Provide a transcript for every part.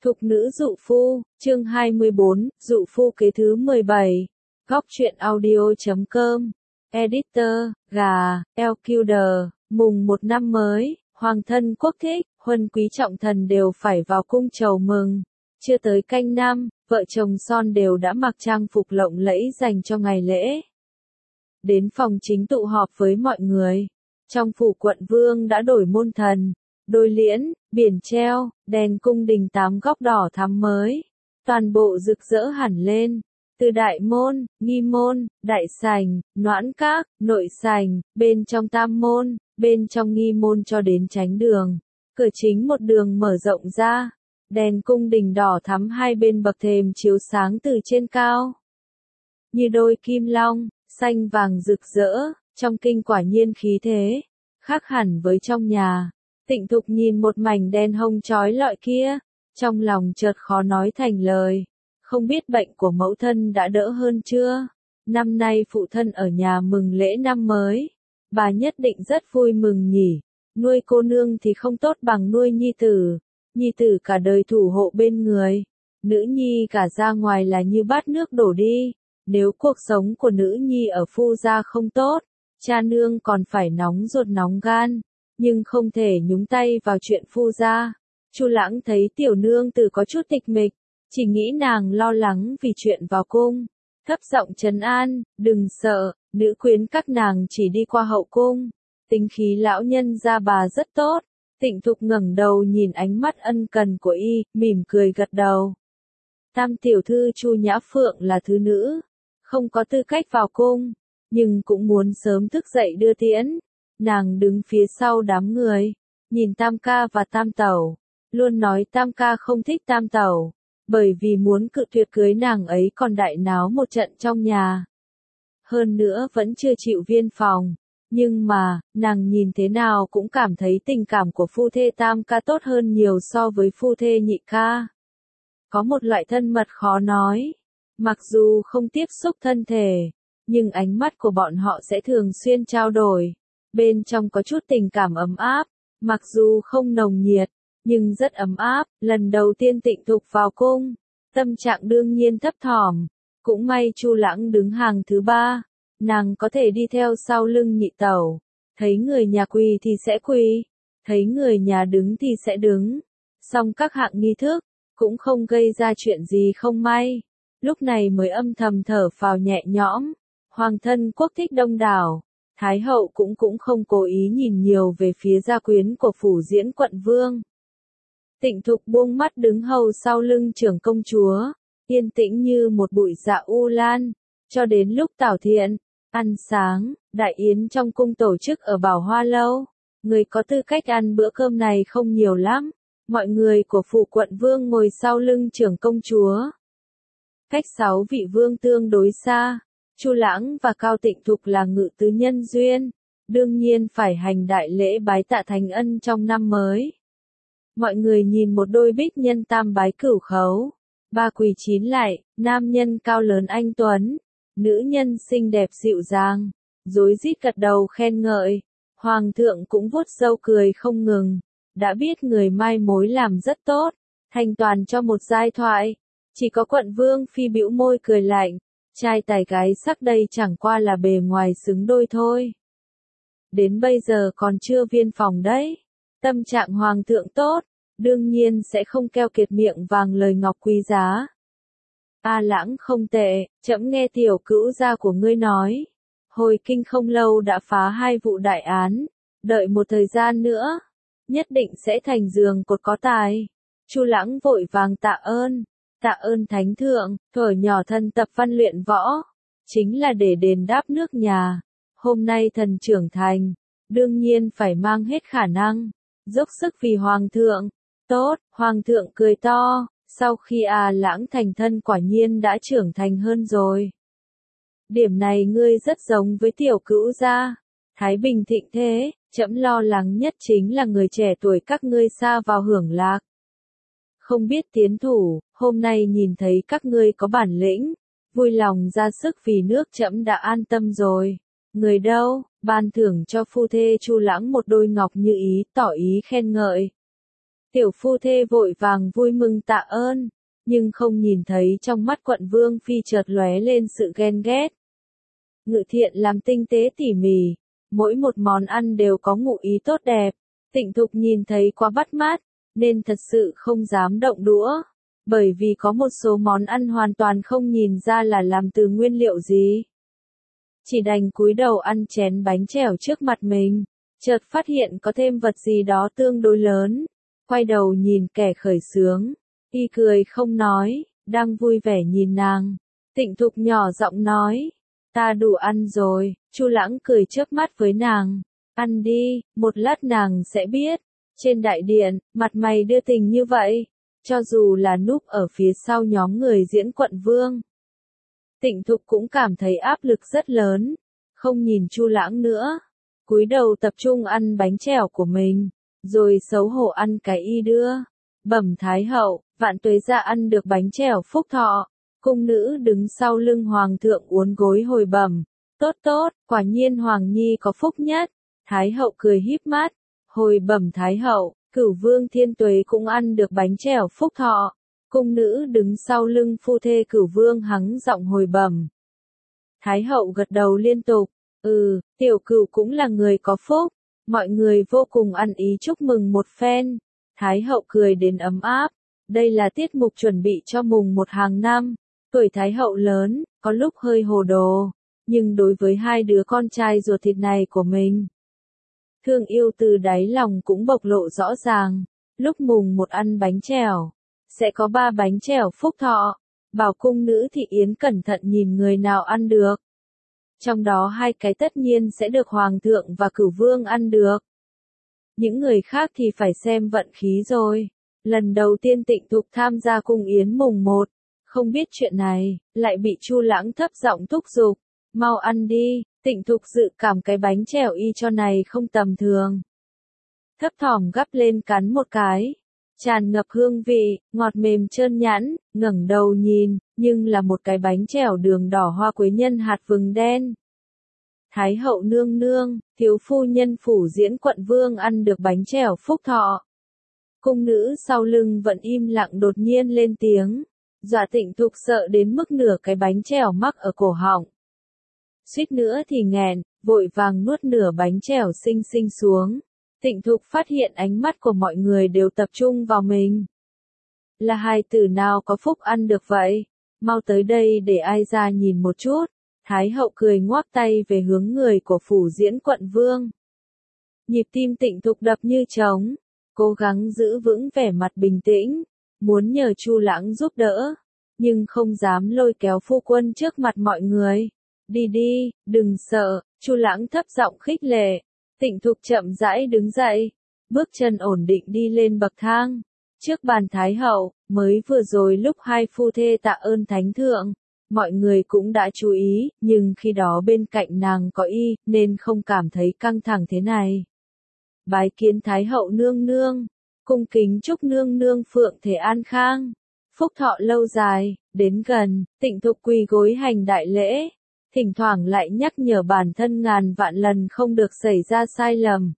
Thục nữ dụ phu, chương 24, dụ phu kế thứ 17. Góc truyện audio.com. Editor, gà, LQD, mùng 1 năm mới, hoàng thân quốc thích, huân quý trọng thần đều phải vào cung chầu mừng. Chưa tới canh năm, vợ chồng son đều đã mặc trang phục lộng lẫy dành cho ngày lễ. Đến phòng chính tụ họp với mọi người. Trong phủ quận vương đã đổi môn thần, đôi liễn, biển treo, đèn cung đình 8 góc đỏ thắm mới. Toàn bộ rực rỡ hẳn lên. Từ đại môn, nghi môn, đại sảnh, noãn các, nội sảnh, bên trong tam môn, bên trong nghi môn cho đến chánh đường. Cửa chính một đường mở rộng ra. Đèn cung đình đỏ thắm hai bên bậc thềm chiếu sáng từ trên cao. Như đôi kim long, xanh vàng rực rỡ, trong kinh quả nhiên khí thế. Khác hẳn với trong nhà. Tịnh Thục nhìn một mảnh đèn hồng chói lọi kia, trong lòng chợt khó nói thành lời. Không biết bệnh của mẫu thân đã đỡ hơn chưa? Năm nay phụ thân ở nhà mừng lễ năm mới. Bà nhất định rất vui mừng nhỉ. Nuôi cô nương thì không tốt bằng nuôi nhi tử. Nhi tử cả đời thủ hộ bên người. Nữ nhi cả ra ngoài là như bát nước đổ đi. Nếu cuộc sống của nữ nhi ở phu gia không tốt, cha nương còn phải nóng ruột nóng gan. Nhưng không thể nhúng tay vào chuyện phu gia. Chu Lãng thấy tiểu nương tử có chút tịch mịch, chỉ nghĩ nàng lo lắng vì chuyện vào cung. Thấp giọng trấn an, đừng sợ, nữ quyến các nàng chỉ đi qua hậu cung. Tính khí lão nhân gia bà rất tốt. Tịnh Thục ngẩng đầu nhìn ánh mắt ân cần của y, mỉm cười gật đầu. Tam tiểu thư Chu Nhã Phượng là thứ nữ, không có tư cách vào cung, nhưng cũng muốn sớm thức dậy đưa tiễn. Nàng đứng phía sau đám người, nhìn Tam ca và Tam tẩu, luôn nói Tam ca không thích Tam tẩu, bởi vì muốn cự tuyệt cưới nàng ấy còn đại náo một trận trong nhà. Hơn nữa vẫn chưa chịu viên phòng, nhưng mà, nàng nhìn thế nào cũng cảm thấy tình cảm của phu thê Tam ca tốt hơn nhiều so với phu thê Nhị ca. Có một loại thân mật khó nói, mặc dù không tiếp xúc thân thể, nhưng ánh mắt của bọn họ sẽ thường xuyên trao đổi. Bên trong có chút tình cảm ấm áp, mặc dù không nồng nhiệt, nhưng rất ấm áp. Lần đầu tiên Tịnh Thục vào cung, tâm trạng đương nhiên thấp thỏm. Cũng may Chu Lãng đứng hàng thứ 3, nàng có thể đi theo sau lưng nhị tẩu. Thấy người nhà quỳ thì sẽ quỳ, thấy người nhà đứng thì sẽ đứng. Xong các hạng nghi thức, cũng không gây ra chuyện gì không may. Lúc này mới âm thầm thở phào nhẹ nhõm. Hoàng thân quốc thích đông đảo. Thái hậu cũng không cố ý nhìn nhiều về phía gia quyến của phủ diễn quận vương. Tịnh Thục buông mắt đứng hầu sau lưng trưởng công chúa, yên tĩnh như một bụi dạ u lan, cho đến lúc Tảo Thiện, ăn sáng, đại yến trong cung tổ chức ở Bảo Hoa Lâu. Người có tư cách ăn bữa cơm này không nhiều lắm, mọi người của phủ quận vương ngồi sau lưng trưởng công chúa. Cách 6 vị vương tương đối xa. Chu Lãng và Cao Tịnh Thục là ngự tứ nhân duyên, đương nhiên phải hành đại lễ bái tạ thành ân trong năm mới. Mọi người nhìn một đôi bích nhân tam bái cửu khấu, ba quỳ chín lại, nam nhân cao lớn anh tuấn, nữ nhân xinh đẹp dịu dàng, rối rít gật đầu khen ngợi. Hoàng thượng cũng vuốt râu cười không ngừng, đã biết người mai mối làm rất tốt, thành toàn cho một giai thoại. Chỉ có quận vương phi bĩu môi cười lạnh. Trai tài gái sắc đây chẳng qua là bề ngoài xứng đôi thôi. Đến bây giờ còn chưa viên phòng đấy. Tâm trạng hoàng thượng tốt, đương nhiên sẽ không keo kiệt miệng vàng lời ngọc quý giá. A Lãng không tệ, trẫm nghe tiểu cữu gia của ngươi nói. Hồi kinh không lâu đã phá 2 vụ đại án, đợi một thời gian nữa, nhất định sẽ thành giường cột có tài. Chu Lãng vội vàng tạ ơn. Tạ ơn thánh thượng, thuở nhỏ thân tập văn luyện võ, chính là để đền đáp nước nhà. Hôm nay thần trưởng thành, đương nhiên phải mang hết khả năng, dốc sức vì hoàng thượng. Tốt, hoàng thượng cười to, sau khi Lãng thành thân quả nhiên đã trưởng thành hơn rồi. Điểm này ngươi rất giống với tiểu cữu gia. Thái bình thịnh thế, trẫm lo lắng nhất chính là người trẻ tuổi các ngươi xa vào hưởng lạc. Không biết tiến thủ, hôm nay nhìn thấy các ngươi có bản lĩnh, vui lòng ra sức vì nước trẫm đã an tâm rồi. Người đâu, ban thưởng cho phu thê Chu Lãng một đôi ngọc như ý, tỏ ý khen ngợi. Tiểu phu thê vội vàng vui mừng tạ ơn, nhưng không nhìn thấy trong mắt quận vương phi chợt lóe lên sự ghen ghét. Ngự thiện làm tinh tế tỉ mỉ, mỗi một món ăn đều có ngụ ý tốt đẹp. Tịnh Thục nhìn thấy quá bắt mắt, nên thật sự không dám động đũa, bởi vì có một số món ăn hoàn toàn không nhìn ra là làm từ nguyên liệu gì. Chỉ đành cúi đầu ăn chén bánh chèo trước mặt mình, chợt phát hiện có thêm vật gì đó tương đối lớn, quay đầu nhìn kẻ khởi xướng, y cười không nói, đang vui vẻ nhìn nàng. Tịnh Thục nhỏ giọng nói, ta đủ ăn rồi. Chu Lãng cười chớp mắt với nàng, ăn đi, một lát nàng sẽ biết. Trên đại điện, mặt mày đưa tình như vậy, cho dù là núp ở phía sau nhóm người diễn quận vương, Tịnh Thục cũng cảm thấy áp lực rất lớn, không nhìn Chu Lãng nữa, cúi đầu tập trung ăn bánh chèo của mình, rồi xấu hổ ăn cái y đưa. Bẩm Thái hậu, Vạn Tuế gia ăn được bánh chèo phúc thọ. Cung nữ đứng sau lưng hoàng thượng uốn gối hồi bẩm, tốt tốt, quả nhiên hoàng nhi có phúc nhất. Thái hậu cười híp mắt, hồi bẩm Thái hậu, Cửu vương Thiên Tuế cũng ăn được bánh chèo phúc thọ. Cung nữ đứng sau lưng phu thê Cửu vương hắng giọng hồi bẩm. Thái hậu gật đầu liên tục, tiểu Cửu cũng là người có phúc. Mọi người vô cùng ăn ý chúc mừng một phen. Thái hậu cười đến ấm áp, đây là tiết mục chuẩn bị cho mùng 1 hàng năm. Tuổi Thái hậu lớn, có lúc hơi hồ đồ, nhưng đối với hai đứa con trai ruột thịt này của mình, thương yêu từ đáy lòng cũng bộc lộ rõ ràng. Lúc mùng 1 ăn bánh chèo, sẽ có 3 bánh chèo phúc thọ, bảo cung nữ Thị Yến cẩn thận nhìn người nào ăn được. Trong đó 2 cái tất nhiên sẽ được hoàng thượng và Cửu vương ăn được. Những người khác thì phải xem vận khí rồi. Lần đầu tiên Tịnh Thục tham gia cung yến mùng 1, không biết chuyện này, lại bị Chu Lãng thấp giọng thúc giục, mau ăn đi. Tịnh Thục dự cảm cái bánh chèo y cho này không tầm thường, thấp thỏm gắp lên cắn một cái, tràn ngập hương vị, ngọt mềm trơn nhẵn, ngẩng đầu nhìn, nhưng là một cái bánh chèo đường đỏ hoa quế nhân hạt vừng đen. Thái hậu nương nương, thiếu phu nhân phủ diễn quận vương ăn được bánh chèo phúc thọ. Cung nữ sau lưng vẫn im lặng đột nhiên lên tiếng, dọa Tịnh Thục sợ đến mức nửa cái bánh chèo mắc ở cổ họng. Suýt nữa thì nghẹn, vội vàng nuốt nửa bánh chèo xinh xinh xuống. Tịnh Thục phát hiện ánh mắt của mọi người đều tập trung vào mình. Là hài tử nào có phúc ăn được vậy? Mau tới đây để ai ra nhìn một chút. Thái hậu cười ngoác tay về hướng người của phủ diễn quận vương. Nhịp tim Tịnh Thục đập như trống, cố gắng giữ vững vẻ mặt bình tĩnh, muốn nhờ Chu Lãng giúp đỡ, nhưng không dám lôi kéo phu quân trước mặt mọi người. Đi đi, đừng sợ, Chu Lãng thấp giọng khích lệ. Tịnh Thục chậm rãi đứng dậy, bước chân ổn định đi lên bậc thang. Trước bàn Thái hậu, mới vừa rồi lúc hai phu thê tạ ơn Thánh thượng, mọi người cũng đã chú ý, nhưng khi đó bên cạnh nàng có y, nên không cảm thấy căng thẳng thế này. Bái kiến Thái hậu nương nương, cung kính chúc nương nương phượng thể an khang, phúc thọ lâu dài. Đến gần, Tịnh Thục quỳ gối hành đại lễ, thỉnh thoảng lại nhắc nhở bản thân ngàn vạn lần không được xảy ra sai lầm.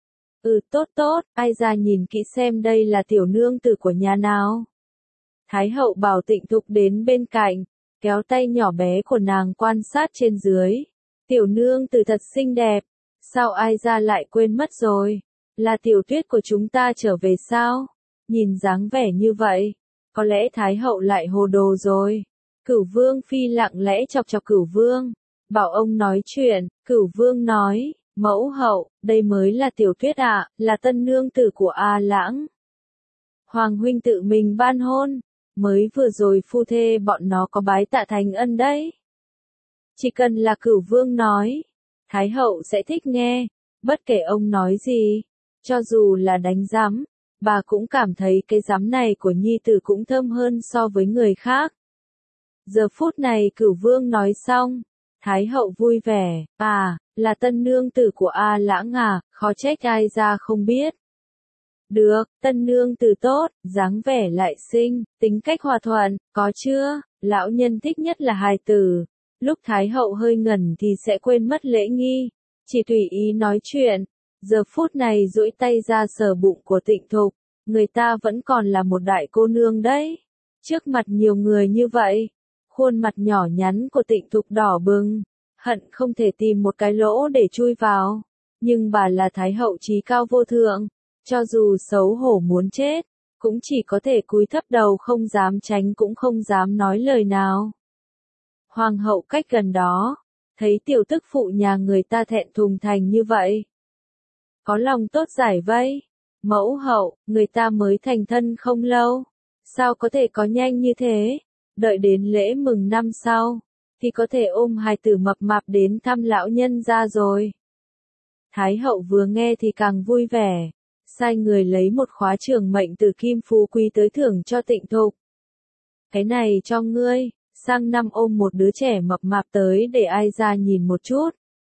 Tốt tốt, ai ra nhìn kỹ xem đây là tiểu nương tử của nhà nào. Thái hậu bảo Tịnh Thục đến bên cạnh, kéo tay nhỏ bé của nàng quan sát trên dưới. Tiểu nương tử thật xinh đẹp, sao ai ra lại quên mất rồi? Là Tiểu Tuyết của chúng ta trở về sao? Nhìn dáng vẻ như vậy, có lẽ Thái hậu lại hồ đồ rồi. Cửu vương phi lặng lẽ chọc chọc Cửu vương, bảo ông nói chuyện. Cửu vương nói, mẫu hậu, đây mới là Tiểu Tuyết ạ, là tân nương tử của A Lãng. Hoàng huynh tự mình ban hôn, mới vừa rồi phu thê bọn nó có bái tạ thành ân đấy. Chỉ cần là Cửu vương nói, Thái hậu sẽ thích nghe, bất kể ông nói gì, cho dù là đánh giám, bà cũng cảm thấy cái giám này của nhi tử cũng thơm hơn so với người khác. Giờ phút này Cửu vương nói xong, Thái hậu vui vẻ, là tân nương tử của A Lãng à, khó trách ai ra không biết. Được, tân nương tử tốt, dáng vẻ lại xinh, tính cách hòa thuận, có chưa? Lão nhân thích nhất là hài tử. Lúc Thái hậu hơi ngẩn thì sẽ quên mất lễ nghi, chỉ tùy ý nói chuyện. Giờ phút này duỗi tay ra sờ bụng của Tịnh Thục, người ta vẫn còn là một đại cô nương đấy. Trước mặt nhiều người như vậy, khuôn mặt nhỏ nhắn của Tịnh Thục đỏ bừng, hận không thể tìm một cái lỗ để chui vào. Nhưng bà là Thái hậu trí cao vô thượng, cho dù xấu hổ muốn chết, cũng chỉ có thể cúi thấp đầu không dám tránh cũng không dám nói lời nào. Hoàng hậu cách gần đó, thấy tiểu tức phụ nhà người ta thẹn thùng thành như vậy. Có lòng tốt giải vây, mẫu hậu, người ta mới thành thân không lâu, sao có thể có nhanh như thế, đợi đến lễ mừng năm sau, thì có thể ôm hài tử mập mạp đến thăm lão nhân ra rồi. Thái hậu vừa nghe thì càng vui vẻ, sai người lấy một khóa trường mệnh từ Kim Phú Quý tới thưởng cho Tịnh Thục. Cái này cho ngươi, sang năm ôm một đứa trẻ mập mạp tới để ai ra nhìn một chút.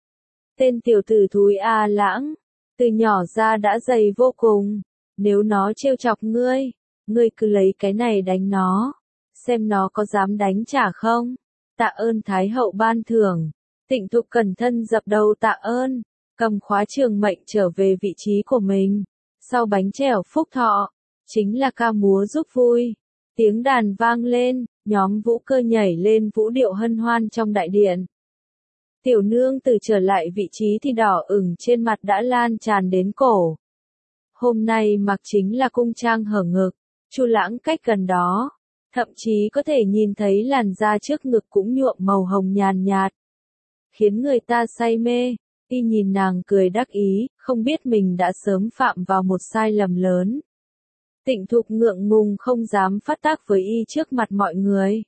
Tên tiểu tử thúi A Lãng, từ nhỏ ra đã dày vô cùng, nếu nó trêu chọc ngươi, ngươi cứ lấy cái này đánh nó, xem nó có dám đánh trả không. Tạ ơn Thái hậu ban thưởng. Tịnh Thục cẩn thân dập đầu tạ ơn, cầm khóa trường mệnh trở về vị trí của mình. Sau bánh chèo phúc thọ, chính là ca múa giúp vui. Tiếng đàn vang lên, nhóm vũ cơ nhảy lên vũ điệu hân hoan trong đại điện. Tiểu nương từ trở lại vị trí thì đỏ ửng trên mặt đã lan tràn đến cổ. Hôm nay mặc chính là cung trang hở ngực, Chu Lãng cách gần đó, thậm chí có thể nhìn thấy làn da trước ngực cũng nhuộm màu hồng nhàn nhạt, khiến người ta say mê. Y nhìn nàng cười đắc ý, không biết mình đã sớm phạm vào một sai lầm lớn. Tịnh Thục ngượng ngùng không dám phát tác với Y trước mặt mọi người.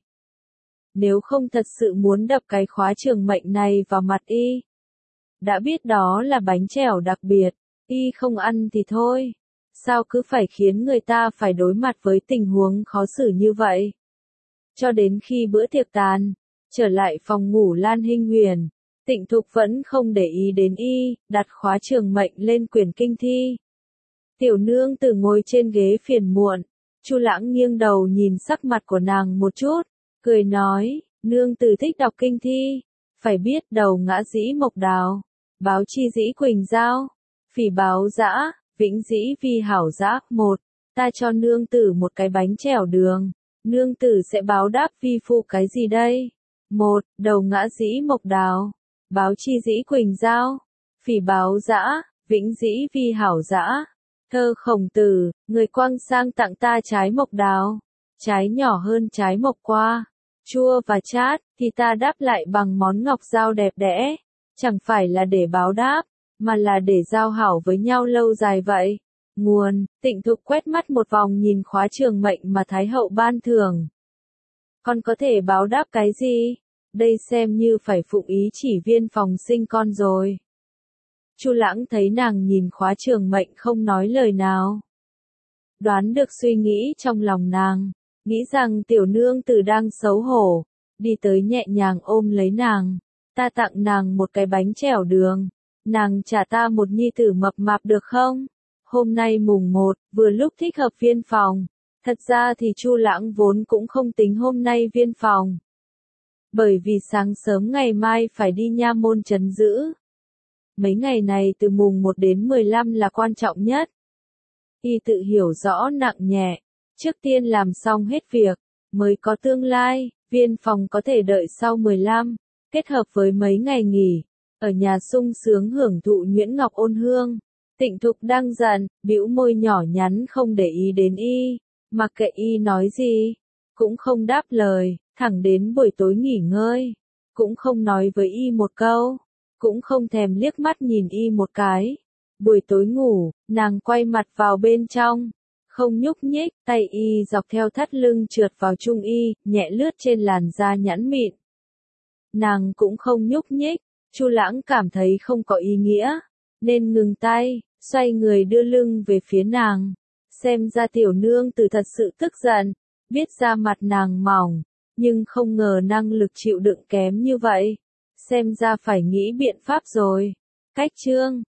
Nếu không thật sự muốn đập cái khóa trường mệnh này vào mặt Y. Đã biết đó là bánh chèo đặc biệt, Y không ăn thì thôi. Sao cứ phải khiến người ta phải đối mặt với tình huống khó xử như vậy? Cho đến khi bữa tiệc tàn, trở lại phòng ngủ Lan Hinh Huyền, Tịnh Thục vẫn không để ý đến Y, đặt khóa trường mệnh lên quyển kinh thi. Tiểu nương tử ngồi trên ghế phiền muộn, Chu Lãng nghiêng đầu nhìn sắc mặt của nàng một chút, cười nói, nương tử thích đọc kinh thi, phải biết đầu ngã dĩ mộc đào, báo chi dĩ quỳnh giao, phỉ báo dã, vĩnh dĩ vi hảo dã. Một, ta cho nương tử một cái bánh chèo đường, nương tử sẽ báo đáp vi phu cái gì đây? Một, đầu ngã dĩ mộc đào, báo chi dĩ quỳnh giao, phỉ báo dã, vĩnh dĩ vi hảo dã. Thơ Khổng Tử, người quang sang tặng ta trái mộc đào, trái nhỏ hơn trái mộc qua, chua và chát, thì ta đáp lại bằng món ngọc dao đẹp đẽ, chẳng phải là để báo đáp, mà là để giao hảo với nhau lâu dài vậy. Nguồn, Tịnh Thục quét mắt một vòng nhìn khóa trường mệnh mà Thái hậu ban thưởng. Con có thể báo đáp cái gì? Đây xem như phải phụng ý chỉ Viên Phòng sinh con rồi. Chu Lãng thấy nàng nhìn khóa trường mệnh không nói lời nào. Đoán được suy nghĩ trong lòng nàng, nghĩ rằng tiểu nương tử đang xấu hổ, đi tới nhẹ nhàng ôm lấy nàng. Ta tặng nàng một cái bánh chèo đường, nàng trả ta một nhi tử mập mạp được không? Hôm nay mùng 1, vừa lúc thích hợp Viên Phòng. Thật ra thì Chu Lãng vốn cũng không tính hôm nay Viên Phòng. Bởi vì sáng sớm ngày mai phải đi nha môn trấn giữ. Mấy ngày này từ mùng 1 đến 15 là quan trọng nhất. Y tự hiểu rõ nặng nhẹ, trước tiên làm xong hết việc, mới có tương lai. Viên Phòng có thể đợi sau 15, kết hợp với mấy ngày nghỉ, ở nhà sung sướng hưởng thụ nhuyễn ngọc ôn hương. Tịnh Thục đang giận, bĩu môi nhỏ nhắn không để ý đến Y, mặc kệ Y nói gì, cũng không đáp lời, thẳng đến buổi tối nghỉ ngơi, cũng không nói với Y một câu, cũng không thèm liếc mắt nhìn Y một cái. Buổi tối ngủ, nàng quay mặt vào bên trong, không nhúc nhích, tay Y dọc theo thắt lưng trượt vào trung Y, nhẹ lướt trên làn da nhẵn mịn. Nàng cũng không nhúc nhích, Chu Lãng cảm thấy không có ý nghĩa, nên ngừng tay, xoay người đưa lưng về phía nàng. Xem ra tiểu nương tử thật sự tức giận, biết da mặt nàng mỏng, nhưng không ngờ năng lực chịu đựng kém như vậy. Xem ra phải nghĩ biện pháp rồi. Cách chương